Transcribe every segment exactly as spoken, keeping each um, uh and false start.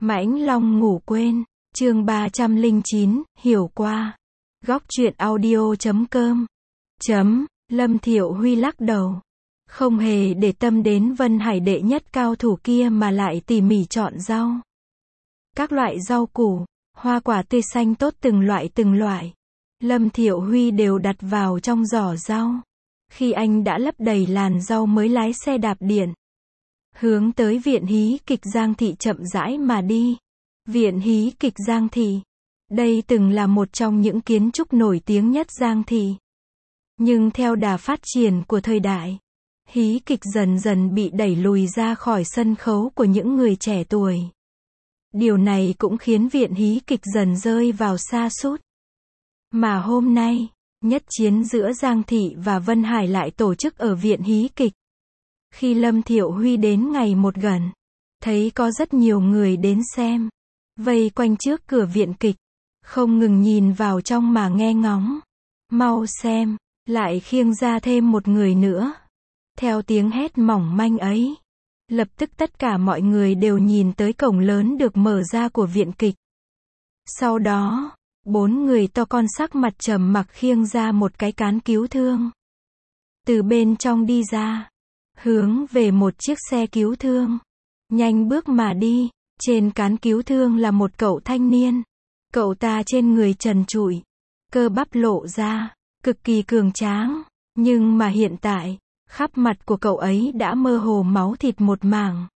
Mãnh Long ngủ quên, chương ba trăm lẻ chín, hiểu qua. Góc truyện audio chấm com. Chấm, Lâm Thiệu Huy lắc đầu. Không hề để tâm đến Vân Hải đệ nhất cao thủ kia mà lại tỉ mỉ chọn rau. Các loại rau củ, hoa quả tươi xanh tốt từng loại từng loại. Lâm Thiệu Huy đều đặt vào trong giỏ rau. Khi anh đã lấp đầy làn rau mới lái xe đạp điện. Hướng tới viện hí kịch Giang Thị chậm rãi mà đi. Viện hí kịch Giang Thị. Đây từng là một trong những kiến trúc nổi tiếng nhất Giang Thị. Nhưng theo đà phát triển của thời đại, hí kịch dần dần bị đẩy lùi ra khỏi sân khấu của những người trẻ tuổi. Điều này cũng khiến viện hí kịch dần rơi vào sa sút. Mà hôm nay, nhất chiến giữa Giang Thị và Vân Hải lại tổ chức ở viện hí kịch. Khi Lâm Thiệu Huy đến ngày một gần, thấy có rất nhiều người đến xem, vây quanh trước cửa viện kịch, không ngừng nhìn vào trong mà nghe ngóng. Mau xem, lại khiêng ra thêm một người nữa. Theo tiếng hét mỏng manh ấy, lập tức tất cả mọi người đều nhìn tới cổng lớn được mở ra của viện kịch. Sau đó, bốn người to con sắc mặt trầm mặc khiêng ra một cái cán cứu thương. Từ bên trong đi ra, hướng về một chiếc xe cứu thương. Nhanh bước mà đi, trên cán cứu thương là một cậu thanh niên. Cậu ta trên người trần trụi, cơ bắp lộ ra, cực kỳ cường tráng. Nhưng mà hiện tại, khắp mặt của cậu ấy đã mơ hồ máu thịt một mảng.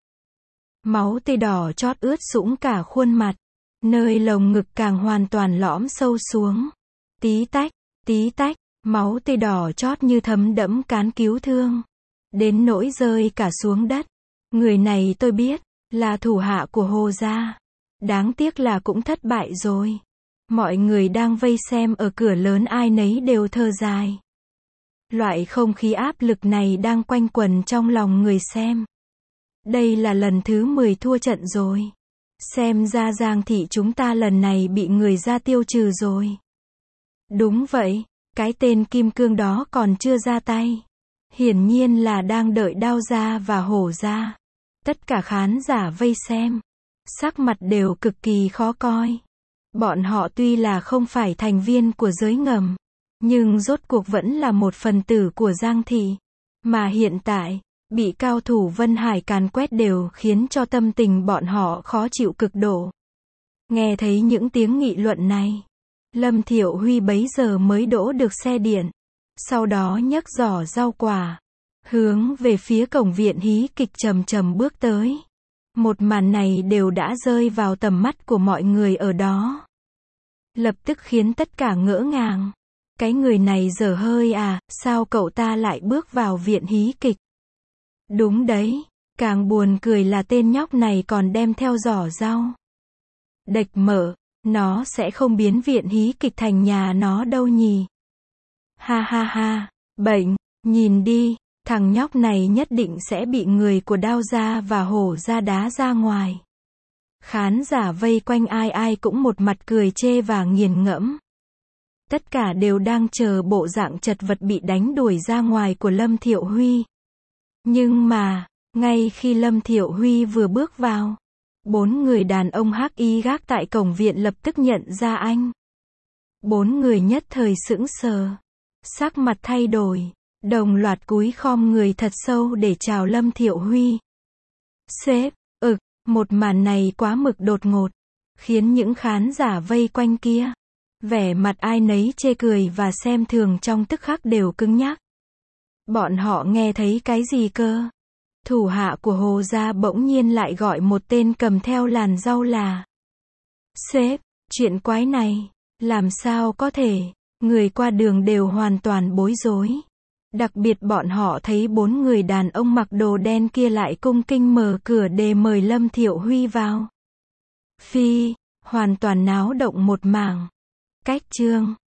Máu tươi đỏ chót ướt sũng cả khuôn mặt. Nơi lồng ngực càng hoàn toàn lõm sâu xuống. Tí tách, tí tách, máu tươi đỏ chót như thấm đẫm cán cứu thương. Đến nỗi rơi cả xuống đất. Người này tôi biết, là thủ hạ của Hồ gia. Đáng tiếc là cũng thất bại rồi. Mọi người đang vây xem ở cửa lớn ai nấy đều thở dài. Loại không khí áp lực này đang quanh quẩn trong lòng người xem. Đây là lần thứ mười thua trận rồi. Xem ra Giang Thị chúng ta lần này bị người ra tiêu trừ rồi. Đúng vậy, cái tên kim cương đó còn chưa ra tay. Hiển nhiên là đang đợi Đao gia và Hổ gia. Tất cả khán giả vây xem, sắc mặt đều cực kỳ khó coi. Bọn họ tuy là không phải thành viên của giới ngầm, nhưng rốt cuộc vẫn là một phần tử của Giang Thị. Mà hiện tại, bị cao thủ Vân Hải càn quét đều khiến cho tâm tình bọn họ khó chịu cực độ. Nghe thấy những tiếng nghị luận này, Lâm Thiệu Huy bấy giờ mới đỗ được xe điện. Sau đó nhấc giỏ rau quả, hướng về phía cổng viện hí kịch chậm chậm bước tới. Một màn này đều đã rơi vào tầm mắt của mọi người ở đó. Lập tức khiến tất cả ngỡ ngàng. Cái người này dở hơi à, sao cậu ta lại bước vào viện hí kịch? Đúng đấy, càng buồn cười là tên nhóc này còn đem theo giỏ rau. Đệch mở, nó sẽ không biến viện hí kịch thành nhà nó đâu nhỉ? Ha ha ha, bệnh, nhìn đi, thằng nhóc này nhất định sẽ bị người của Đao gia và Hổ gia đá ra ngoài. Khán giả vây quanh ai ai cũng một mặt cười chê và nghiền ngẫm. Tất cả đều đang chờ bộ dạng chật vật bị đánh đuổi ra ngoài của Lâm Thiệu Huy. Nhưng mà, ngay khi Lâm Thiệu Huy vừa bước vào, bốn người đàn ông hắc y gác tại cổng viện lập tức nhận ra anh. Bốn người nhất thời sững sờ, sắc mặt thay đổi, đồng loạt cúi khom người thật sâu để chào Lâm Thiệu Huy. Sếp, ực, một màn này quá mực đột ngột, khiến những khán giả vây quanh kia, vẻ mặt ai nấy chê cười và xem thường trong tức khắc đều cứng nhắc. Bọn họ nghe thấy cái gì cơ? Thủ hạ của Hồ gia bỗng nhiên lại gọi một tên cầm theo làn rau là: Sếp, chuyện quái này, làm sao có thể? Người qua đường đều hoàn toàn bối rối. Đặc biệt bọn họ thấy bốn người đàn ông mặc đồ đen kia lại cung kính mở cửa để mời Lâm Thiệu Huy vào. Phi, hoàn toàn náo động một mảng. Cách chương